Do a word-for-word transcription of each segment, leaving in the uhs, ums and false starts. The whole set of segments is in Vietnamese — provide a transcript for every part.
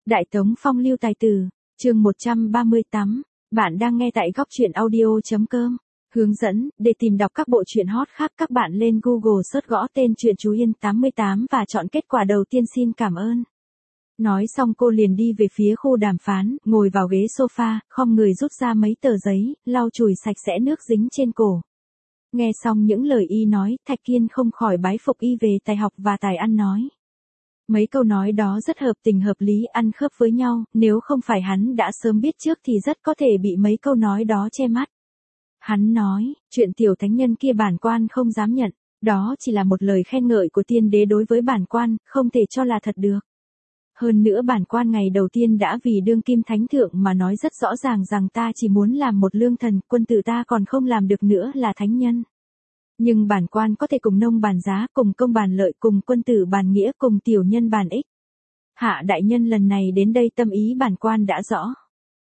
Đại Tống Phong Lưu Tài Tử, chương một trăm ba mươi tám, bạn đang nghe tại góc truyện audio.com. Hướng dẫn, để tìm đọc các bộ truyện hot khác các bạn lên Google search gõ tên truyện Chú Yên tám mươi tám và chọn kết quả đầu tiên xin cảm ơn. Nói xong cô liền đi về phía khu đàm phán, ngồi vào ghế sofa, khom người rút ra mấy tờ giấy, lau chùi sạch sẽ nước dính trên cổ. Nghe xong những lời y nói, Thạch Kiên không khỏi bái phục y về tài học và tài ăn nói. Mấy câu nói đó rất hợp tình hợp lý, ăn khớp với nhau, nếu không phải hắn đã sớm biết trước thì rất có thể bị mấy câu nói đó che mắt. Hắn nói, chuyện tiểu thánh nhân kia bản quan không dám nhận, đó chỉ là một lời khen ngợi của tiên đế đối với bản quan, không thể cho là thật được. Hơn nữa bản quan ngày đầu tiên đã vì đương kim thánh thượng mà nói rất rõ ràng rằng ta chỉ muốn làm một lương thần, quân tử ta còn không làm được nữa là thánh nhân. Nhưng bản quan có thể cùng nông bàn giá, cùng công bàn lợi, cùng quân tử bàn nghĩa, cùng tiểu nhân bàn ích. Hạ đại nhân lần này đến đây tâm ý bản quan đã rõ.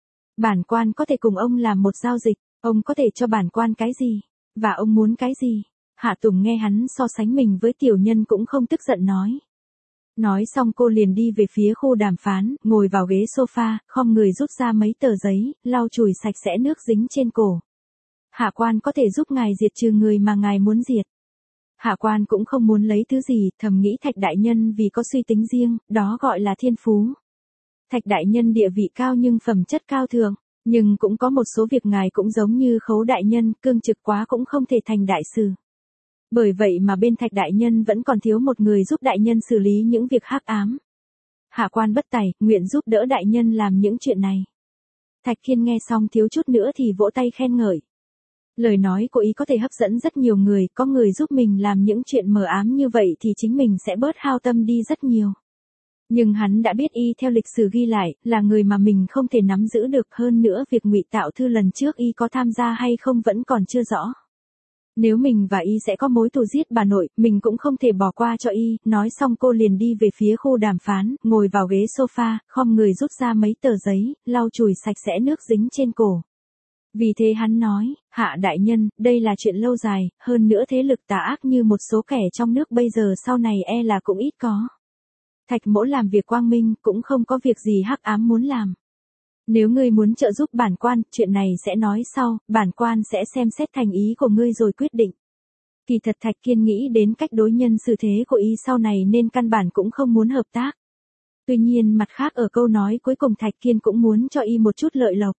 Bản quan có thể cùng ông làm một giao dịch, ông có thể cho bản quan cái gì, và ông muốn cái gì. Hạ Tùng nghe hắn so sánh mình với tiểu nhân cũng không tức giận nói. Nói xong cô liền đi về phía khu đàm phán, ngồi vào ghế sofa, khom người rút ra mấy tờ giấy, lau chùi sạch sẽ nước dính trên cổ. Hạ quan có thể giúp ngài diệt trừ người mà ngài muốn diệt. Hạ quan cũng không muốn lấy thứ gì, thầm nghĩ Thạch đại nhân vì có suy tính riêng, đó gọi là thiên phú. Thạch đại nhân địa vị cao nhưng phẩm chất cao thường, nhưng cũng có một số việc ngài cũng giống như Khấu đại nhân, cương trực quá cũng không thể thành đại sự. Bởi vậy mà bên Thạch đại nhân vẫn còn thiếu một người giúp đại nhân xử lý những việc hắc ám. Hạ quan bất tài, nguyện giúp đỡ đại nhân làm những chuyện này. Thạch Kiên nghe xong thiếu chút nữa thì vỗ tay khen ngợi. Lời nói của ý có thể hấp dẫn rất nhiều người, có người giúp mình làm những chuyện mờ ám như vậy thì chính mình sẽ bớt hao tâm đi rất nhiều. Nhưng hắn đã biết y theo lịch sử ghi lại, là người mà mình không thể nắm giữ được, hơn nữa việc ngụy tạo thư lần trước y có tham gia hay không vẫn còn chưa rõ. Nếu mình và y sẽ có mối thù giết bà nội, mình cũng không thể bỏ qua cho y. Nói xong cô liền đi về phía khu đàm phán, ngồi vào ghế sofa, khom người rút ra mấy tờ giấy, lau chùi sạch sẽ nước dính trên cổ. Vì thế hắn nói, Hạ đại nhân, đây là chuyện lâu dài, hơn nữa thế lực tà ác như một số kẻ trong nước bây giờ sau này e là cũng ít có. Thạch mỗ làm việc quang minh, cũng không có việc gì hắc ám muốn làm. Nếu ngươi muốn trợ giúp bản quan, chuyện này sẽ nói sau, bản quan sẽ xem xét thành ý của ngươi rồi quyết định. Kỳ thật Thạch Kiên nghĩ đến cách đối nhân xử thế của y sau này nên căn bản cũng không muốn hợp tác. Tuy nhiên mặt khác ở câu nói cuối cùng Thạch Kiên cũng muốn cho y một chút lợi lộc.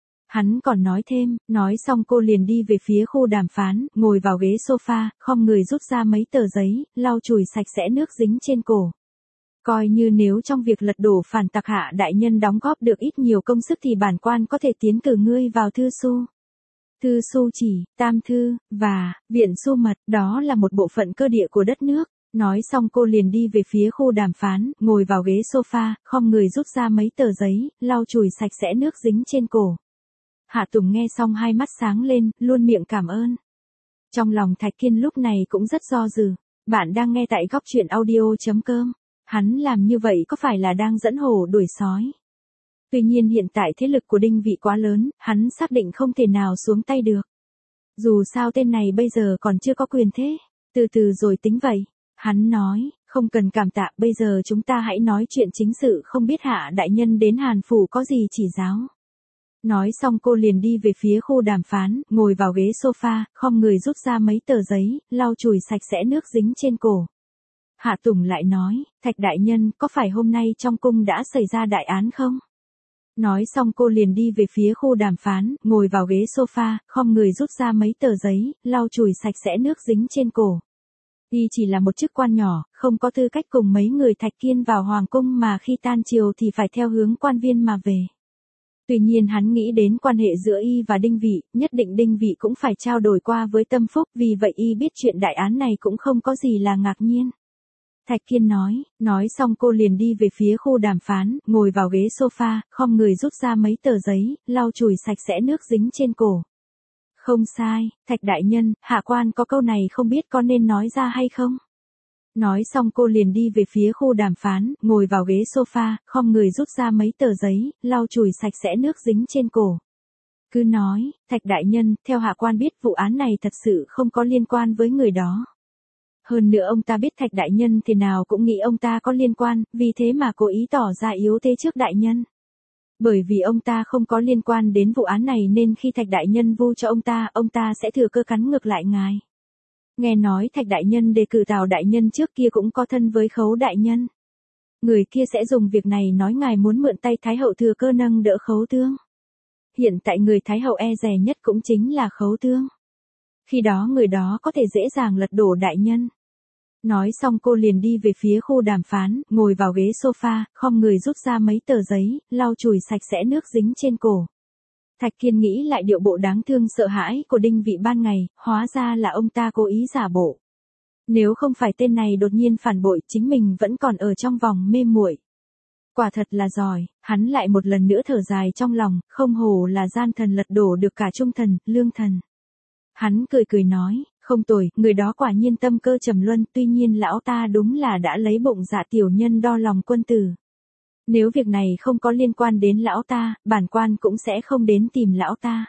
Hắn còn nói thêm, nói xong cô liền đi về phía khu đàm phán, ngồi vào ghế sofa, khom người rút ra mấy tờ giấy, lau chùi sạch sẽ nước dính trên cổ. Coi như nếu trong việc lật đổ phản tặc Hạ đại nhân đóng góp được ít nhiều công sức thì bản quan có thể tiến cử ngươi vào thư su. Thư su chỉ, tam thư, và, viện su mật, đó là một bộ phận cơ địa của đất nước. Nói xong cô liền đi về phía khu đàm phán, ngồi vào ghế sofa, khom người rút ra mấy tờ giấy, lau chùi sạch sẽ nước dính trên cổ. Hạ Tùng nghe xong hai mắt sáng lên, luôn miệng cảm ơn. Trong lòng Thạch Kiên lúc này cũng rất do dự. Bạn đang nghe tại góc truyện audio.com. Hắn làm như vậy có phải là đang dẫn hổ đuổi sói? Tuy nhiên hiện tại thế lực của Đinh Vị quá lớn, hắn xác định không thể nào xuống tay được. Dù sao tên này bây giờ còn chưa có quyền thế, từ từ rồi tính vậy. Hắn nói, không cần cảm tạ, bây giờ chúng ta hãy nói chuyện chính sự, không biết Hạ đại nhân đến Hàn Phủ có gì chỉ giáo. Nói xong cô liền đi về phía khu đàm phán, ngồi vào ghế sofa, khom người rút ra mấy tờ giấy, lau chùi sạch sẽ nước dính trên cổ. Hạ Tùng lại nói, Thạch đại nhân, có phải hôm nay trong cung đã xảy ra đại án không? Nói xong cô liền đi về phía khu đàm phán, ngồi vào ghế sofa, khom người rút ra mấy tờ giấy, lau chùi sạch sẽ nước dính trên cổ. Y chỉ là một chức quan nhỏ, không có tư cách cùng mấy người Thạch Kiên vào hoàng cung mà khi tan triều thì phải theo hướng quan viên mà về. Tuy nhiên hắn nghĩ đến quan hệ giữa y và Đinh Vị, nhất định Đinh Vị cũng phải trao đổi qua với Tâm Phúc, vì vậy y biết chuyện đại án này cũng không có gì là ngạc nhiên. Thạch Kiên nói, nói xong cô liền đi về phía khu đàm phán, ngồi vào ghế sofa, khom người rút ra mấy tờ giấy, lau chùi sạch sẽ nước dính trên cổ. Không sai, Thạch đại nhân, hạ quan có câu này không biết có nên nói ra hay không? Nói xong cô liền đi về phía khu đàm phán, ngồi vào ghế sofa, khom người rút ra mấy tờ giấy, lau chùi sạch sẽ nước dính trên cổ. Cứ nói, Thạch đại nhân, theo hạ quan biết vụ án này thật sự không có liên quan với người đó. Hơn nữa ông ta biết Thạch đại nhân thì nào cũng nghĩ ông ta có liên quan, vì thế mà cố ý tỏ ra yếu thế trước đại nhân. Bởi vì ông ta không có liên quan đến vụ án này nên khi Thạch đại nhân vu cho ông ta, ông ta sẽ thừa cơ cắn ngược lại ngài. Nghe nói Thạch đại nhân đề cử Tào đại nhân trước kia cũng có thân với Khấu đại nhân. Người kia sẽ dùng việc này nói ngài muốn mượn tay Thái hậu thừa cơ nâng đỡ Khấu Tương. Hiện tại người Thái hậu e dè nhất cũng chính là Khấu Tương. Khi đó người đó có thể dễ dàng lật đổ đại nhân. Nói xong cô liền đi về phía khu đàm phán, ngồi vào ghế sofa, khom người rút ra mấy tờ giấy, lau chùi sạch sẽ nước dính trên cổ. Thạch Kiên nghĩ lại điệu bộ đáng thương sợ hãi của Đinh Vị ban ngày, hóa ra là ông ta cố ý giả bộ. Nếu không phải tên này đột nhiên phản bội, chính mình vẫn còn ở trong vòng mê muội. Quả thật là giỏi, hắn lại một lần nữa thở dài trong lòng, không hổ là gian thần lật đổ được cả trung thần, lương thần. Hắn cười cười nói, không tồi, người đó quả nhiên tâm cơ trầm luân, tuy nhiên lão ta đúng là đã lấy bụng dạ tiểu nhân đo lòng quân tử. Nếu việc này không có liên quan đến lão ta, bản quan cũng sẽ không đến tìm lão ta.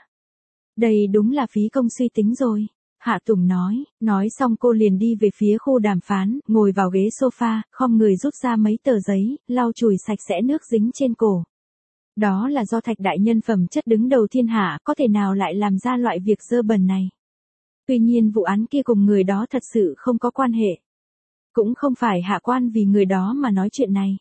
Đây đúng là phí công suy tính rồi. Hạ Tùng nói, nói xong cô liền đi về phía khu đàm phán, ngồi vào ghế sofa, khom người rút ra mấy tờ giấy, lau chùi sạch sẽ nước dính trên cổ. Đó là do Thạch đại nhân phẩm chất đứng đầu thiên hạ, có thể nào lại làm ra loại việc dơ bẩn này. Tuy nhiên vụ án kia cùng người đó thật sự không có quan hệ. Cũng không phải hạ quan vì người đó mà nói chuyện này.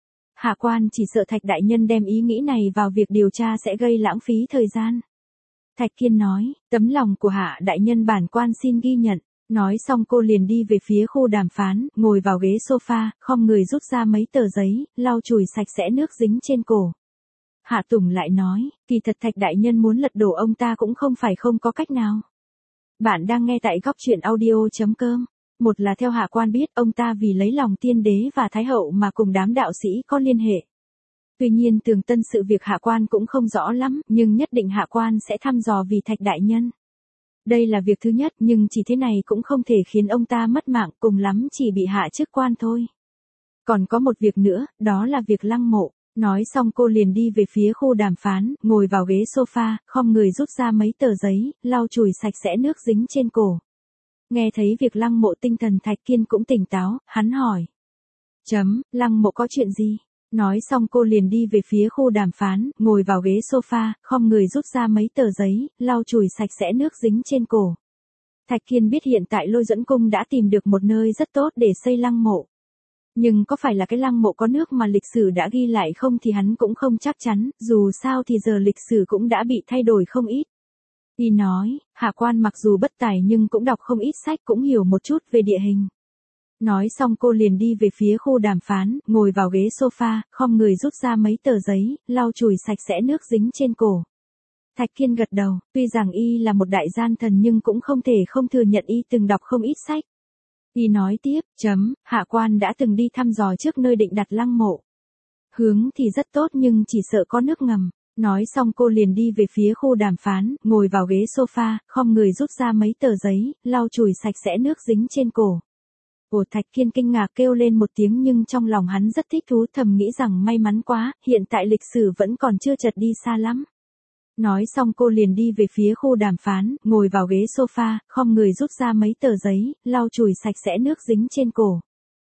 Hạ quan chỉ sợ Thạch đại nhân đem ý nghĩ này vào việc điều tra sẽ gây lãng phí thời gian. Thạch Kiên nói, tấm lòng của hạ đại nhân bản quan xin ghi nhận. Nói xong cô liền đi về phía khu đàm phán, ngồi vào ghế sofa, khom người rút ra mấy tờ giấy, lau chùi sạch sẽ nước dính trên cổ. Hạ Tùng lại nói, kỳ thật Thạch đại nhân muốn lật đổ ông ta cũng không phải không có cách nào. Bạn đang nghe tại góc truyện audio chấm com. Một là theo hạ quan biết ông ta vì lấy lòng tiên đế và thái hậu mà cùng đám đạo sĩ có liên hệ. Tuy nhiên tường tân sự việc hạ quan cũng không rõ lắm, nhưng nhất định hạ quan sẽ thăm dò vì Thạch đại nhân. Đây là việc thứ nhất, nhưng chỉ thế này cũng không thể khiến ông ta mất mạng, cùng lắm chỉ bị hạ chức quan thôi. Còn có một việc nữa, đó là việc Lăng Mộ. Nói xong cô liền đi về phía khu đàm phán, ngồi vào ghế sofa, khom người rút ra mấy tờ giấy, lau chùi sạch sẽ nước dính trên cổ. Nghe thấy việc Lăng Mộ tinh thần Thạch Kiên cũng tỉnh táo, hắn hỏi. Chấm, Lăng Mộ có chuyện gì? Nói xong cô liền đi về phía khu đàm phán, ngồi vào ghế sofa, khom người rút ra mấy tờ giấy, lau chùi sạch sẽ nước dính trên cổ. Thạch Kiên biết hiện tại Lôi Duẫn Cung đã tìm được một nơi rất tốt để xây Lăng Mộ. Nhưng có phải là cái Lăng Mộ có nước mà lịch sử đã ghi lại không thì hắn cũng không chắc chắn, dù sao thì giờ lịch sử cũng đã bị thay đổi không ít. Y nói, hạ quan mặc dù bất tài nhưng cũng đọc không ít sách, cũng hiểu một chút về địa hình. Nói xong cô liền đi về phía khu đàm phán, ngồi vào ghế sofa, khom người rút ra mấy tờ giấy, lau chùi sạch sẽ nước dính trên cổ. Thạch Kiên gật đầu, tuy rằng y là một đại gian thần nhưng cũng không thể không thừa nhận y từng đọc không ít sách. Y nói tiếp, chấm, hạ quan đã từng đi thăm dò trước nơi định đặt Lăng Mộ. Hướng thì rất tốt nhưng chỉ sợ có nước ngầm. Nói xong cô liền đi về phía khu đàm phán, ngồi vào ghế sofa, khom người rút ra mấy tờ giấy, lau chùi sạch sẽ nước dính trên cổ. Ồ, Thạch Kiên kinh ngạc kêu lên một tiếng nhưng trong lòng hắn rất thích thú, thầm nghĩ rằng may mắn quá, hiện tại lịch sử vẫn còn chưa chật đi xa lắm. Nói xong cô liền đi về phía khu đàm phán, ngồi vào ghế sofa, khom người rút ra mấy tờ giấy, lau chùi sạch sẽ nước dính trên cổ.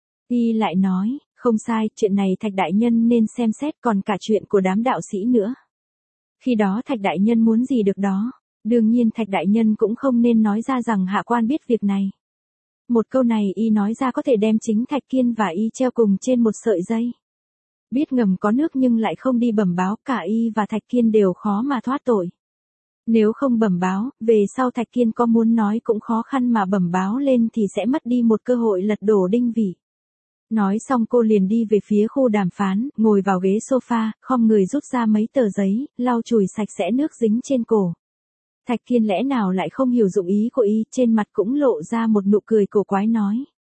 Y lại nói, không sai, chuyện này Thạch đại nhân nên xem xét, còn cả chuyện của đám đạo sĩ nữa. Khi đó Thạch đại nhân muốn gì được đó. Đương nhiên Thạch đại nhân cũng không nên nói ra rằng hạ quan biết việc này. Một câu này y nói ra có thể đem chính Thạch Kiên và y treo cùng trên một sợi dây. Biết ngầm có nước nhưng lại không đi bẩm báo, cả y và Thạch Kiên đều khó mà thoát tội. Nếu không bẩm báo, về sau Thạch Kiên có muốn nói cũng khó khăn mà bẩm báo lên thì sẽ mất đi một cơ hội lật đổ Đinh Vị. Nói xong cô liền đi về phía khu đàm phán, ngồi vào ghế sofa, khom người rút ra mấy tờ giấy, lau chùi sạch sẽ nước dính trên cổ. Thạch Kiên lẽ nào lại không hiểu dụng ý của y, trên mặt cũng lộ ra một nụ cười cổ quái nói.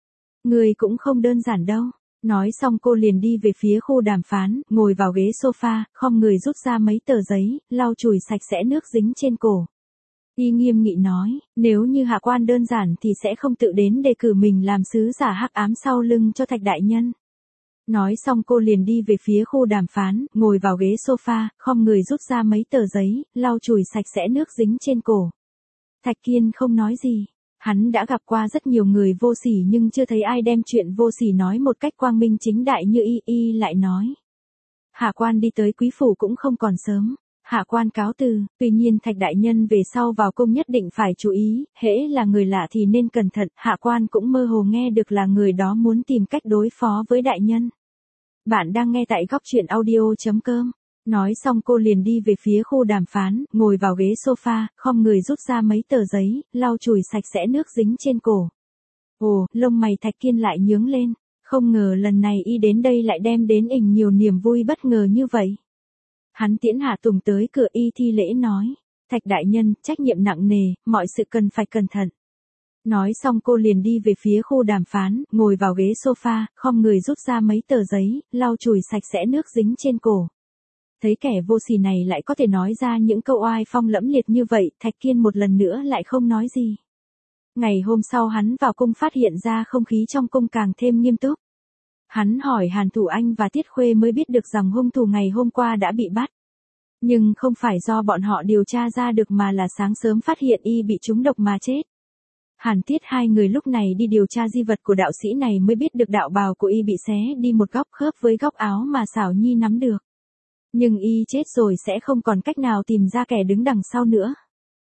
Người cũng không đơn giản đâu. Nói xong cô liền đi về phía khu đàm phán, ngồi vào ghế sofa, khom người rút ra mấy tờ giấy, lau chùi sạch sẽ nước dính trên cổ. Y nghiêm nghị nói, nếu như hạ quan đơn giản thì sẽ không tự đến đề cử mình làm sứ giả hắc ám sau lưng cho Thạch đại nhân. Nói xong cô liền đi về phía khu đàm phán, ngồi vào ghế sofa, khom người rút ra mấy tờ giấy, lau chùi sạch sẽ nước dính trên cổ. Thạch Kiên không nói gì. Hắn đã gặp qua rất nhiều người vô sỉ nhưng chưa thấy ai đem chuyện vô sỉ nói một cách quang minh chính đại như y, y lại nói. Hạ quan đi tới quý phủ cũng không còn sớm. Hạ quan cáo từ, tuy nhiên Thạch đại nhân về sau vào cung nhất định phải chú ý, hễ là người lạ thì nên cẩn thận, hạ quan cũng mơ hồ nghe được là người đó muốn tìm cách đối phó với đại nhân. Bạn đang nghe tại góc truyện audio.com. Nói xong cô liền đi về phía khu đàm phán, ngồi vào ghế sofa, khom người rút ra mấy tờ giấy, lau chùi sạch sẽ nước dính trên cổ. Ồ, lông mày Thạch Kiên lại nhướng lên, không ngờ lần này y đến đây lại đem đến ình nhiều niềm vui bất ngờ như vậy. Hắn tiễn Hạ Tùng tới cửa y thi lễ nói, Thạch đại nhân, trách nhiệm nặng nề, mọi sự cần phải cẩn thận. Nói xong cô liền đi về phía khu đàm phán, ngồi vào ghế sofa, khom người rút ra mấy tờ giấy, lau chùi sạch sẽ nước dính trên cổ. Thấy kẻ vô sỉ này lại có thể nói ra những câu oai phong lẫm liệt như vậy, Thạch Kiên một lần nữa lại không nói gì. Ngày hôm sau hắn vào cung phát hiện ra không khí trong cung càng thêm nghiêm túc. Hắn hỏi Hàn Thủ Anh và Tiết Khuê mới biết được rằng hung thủ ngày hôm qua đã bị bắt. Nhưng không phải do bọn họ điều tra ra được mà là sáng sớm phát hiện y bị trúng độc mà chết. Hàn Tiết hai người lúc này đi điều tra di vật của đạo sĩ này mới biết được đạo bào của y bị xé đi một góc khớp với góc áo mà Xảo Nhi nắm được. Nhưng y chết rồi sẽ không còn cách nào tìm ra kẻ đứng đằng sau nữa.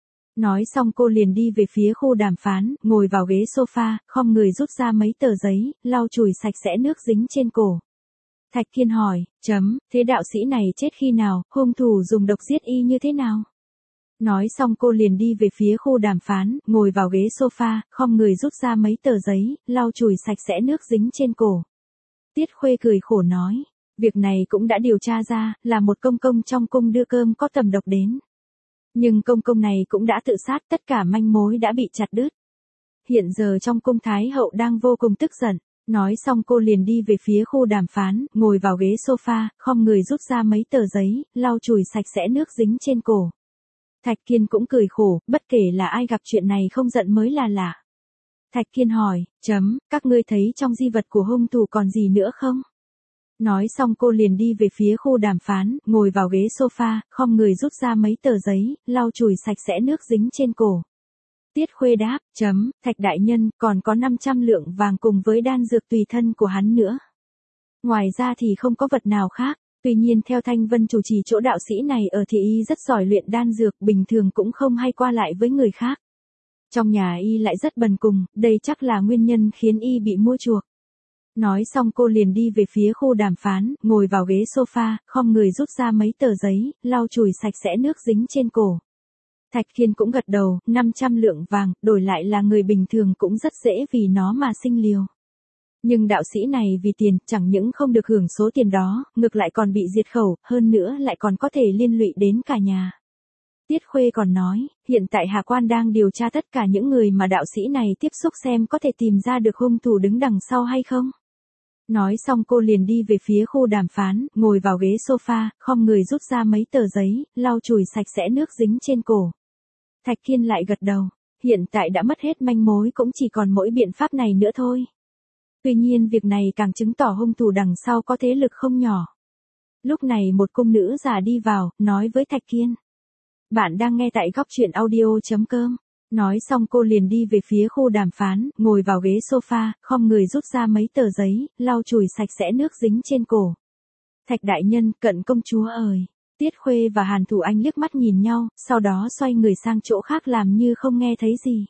Nói xong cô liền đi về phía khu đàm phán, ngồi vào ghế sofa, khom người rút ra mấy tờ giấy, lau chùi sạch sẽ nước dính trên cổ. Thạch Kiên hỏi, chấm, thế đạo sĩ này chết khi nào, hung thủ dùng độc giết y như thế nào? Nói xong cô liền đi về phía khu đàm phán, ngồi vào ghế sofa, khom người rút ra mấy tờ giấy, lau chùi sạch sẽ nước dính trên cổ. Tiết Khuê cười khổ nói, việc này cũng đã điều tra ra, là một công công trong cung đưa cơm có tầm độc đến. Nhưng công công này cũng đã tự sát, tất cả manh mối đã bị chặt đứt. Hiện giờ trong cung Thái hậu đang vô cùng tức giận. Nói xong cô liền đi về phía khu đàm phán, ngồi vào ghế sofa, khom người rút ra mấy tờ giấy, lau chùi sạch sẽ nước dính trên cổ. Thạch Kiên cũng cười khổ, bất kể là ai gặp chuyện này không giận mới là lạ. Thạch Kiên hỏi, chấm, các ngươi thấy trong di vật của hung thủ còn gì nữa không? Nói xong cô liền đi về phía khu đàm phán, ngồi vào ghế sofa, khom người rút ra mấy tờ giấy, lau chùi sạch sẽ nước dính trên cổ. Tiết Khuê đáp, chấm, Thạch đại nhân, còn có năm trăm lượng vàng cùng với đan dược tùy thân của hắn nữa. Ngoài ra thì không có vật nào khác, tuy nhiên theo Thanh Vân chủ trì chỗ đạo sĩ này ở thì y rất giỏi luyện đan dược, bình thường cũng không hay qua lại với người khác. Trong nhà y lại rất bần cùng, đây chắc là nguyên nhân khiến y bị mua chuộc. Nói xong cô liền đi về phía khu đàm phán, ngồi vào ghế sofa, khom người rút ra mấy tờ giấy, lau chùi sạch sẽ nước dính trên cổ. Thạch Kiên cũng gật đầu, năm trăm lượng vàng, đổi lại là người bình thường cũng rất dễ vì nó mà sinh liều. Nhưng đạo sĩ này vì tiền, chẳng những không được hưởng số tiền đó, ngược lại còn bị diệt khẩu, hơn nữa lại còn có thể liên lụy đến cả nhà. Tiết Khuê còn nói, hiện tại Hạ quan đang điều tra tất cả những người mà đạo sĩ này tiếp xúc xem có thể tìm ra được hung thủ đứng đằng sau hay không. Nói xong cô liền đi về phía khu đàm phán, ngồi vào ghế sofa, khom người rút ra mấy tờ giấy, lau chùi sạch sẽ nước dính trên cổ. Thạch Kiên lại gật đầu, hiện tại đã mất hết manh mối cũng chỉ còn mỗi biện pháp này nữa thôi. Tuy nhiên việc này càng chứng tỏ hung thủ đằng sau có thế lực không nhỏ. Lúc này một cung nữ già đi vào, nói với Thạch Kiên. Bạn đang nghe tại góc truyện audio.com. Nói xong cô liền đi về phía khu đàm phán, ngồi vào ghế sofa, khom người rút ra mấy tờ giấy, lau chùi sạch sẽ nước dính trên cổ. Thạch đại nhân, cận công chúa ơi. Tiết Khuê và Hàn Thủ Anh liếc mắt nhìn nhau, sau đó xoay người sang chỗ khác làm như không nghe thấy gì.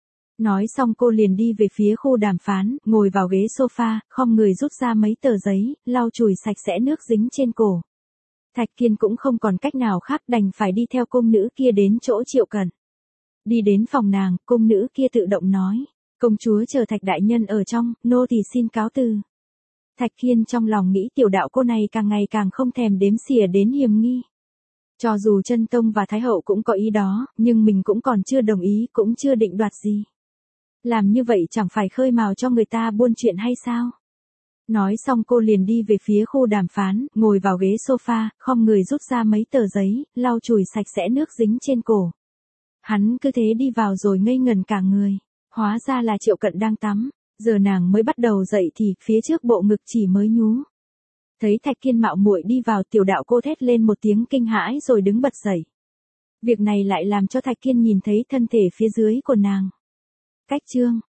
Nói xong cô liền đi về phía khu đàm phán, ngồi vào ghế sofa, khom người rút ra mấy tờ giấy, lau chùi sạch sẽ nước dính trên cổ. Thạch Kiên cũng không còn cách nào khác đành phải đi theo cung nữ kia đến chỗ Triệu Cẩn. Đi đến phòng nàng, cung nữ kia tự động nói, công chúa chờ Thạch đại nhân ở trong, nô tỳ xin cáo từ. Thạch Kiên trong lòng nghĩ tiểu đạo cô này càng ngày càng không thèm đếm xỉa đến hiềm nghi. Cho dù Chân Tông và Thái hậu cũng có ý đó, nhưng mình cũng còn chưa đồng ý, cũng chưa định đoạt gì. Làm như vậy chẳng phải khơi mào cho người ta buôn chuyện hay sao? Nói xong cô liền đi về phía khu đàm phán, ngồi vào ghế sofa, khom người rút ra mấy tờ giấy, lau chùi sạch sẽ nước dính trên cổ. Hắn cứ thế đi vào rồi ngây ngần cả người. Hóa ra là Triệu Cận đang tắm. Giờ nàng mới bắt đầu dậy thì phía trước bộ ngực chỉ mới nhú. Thấy Thạch Kiên mạo muội đi vào, tiểu đạo cô thét lên một tiếng kinh hãi rồi đứng bật dậy. Việc này lại làm cho Thạch Kiên nhìn thấy thân thể phía dưới của nàng. Cách chương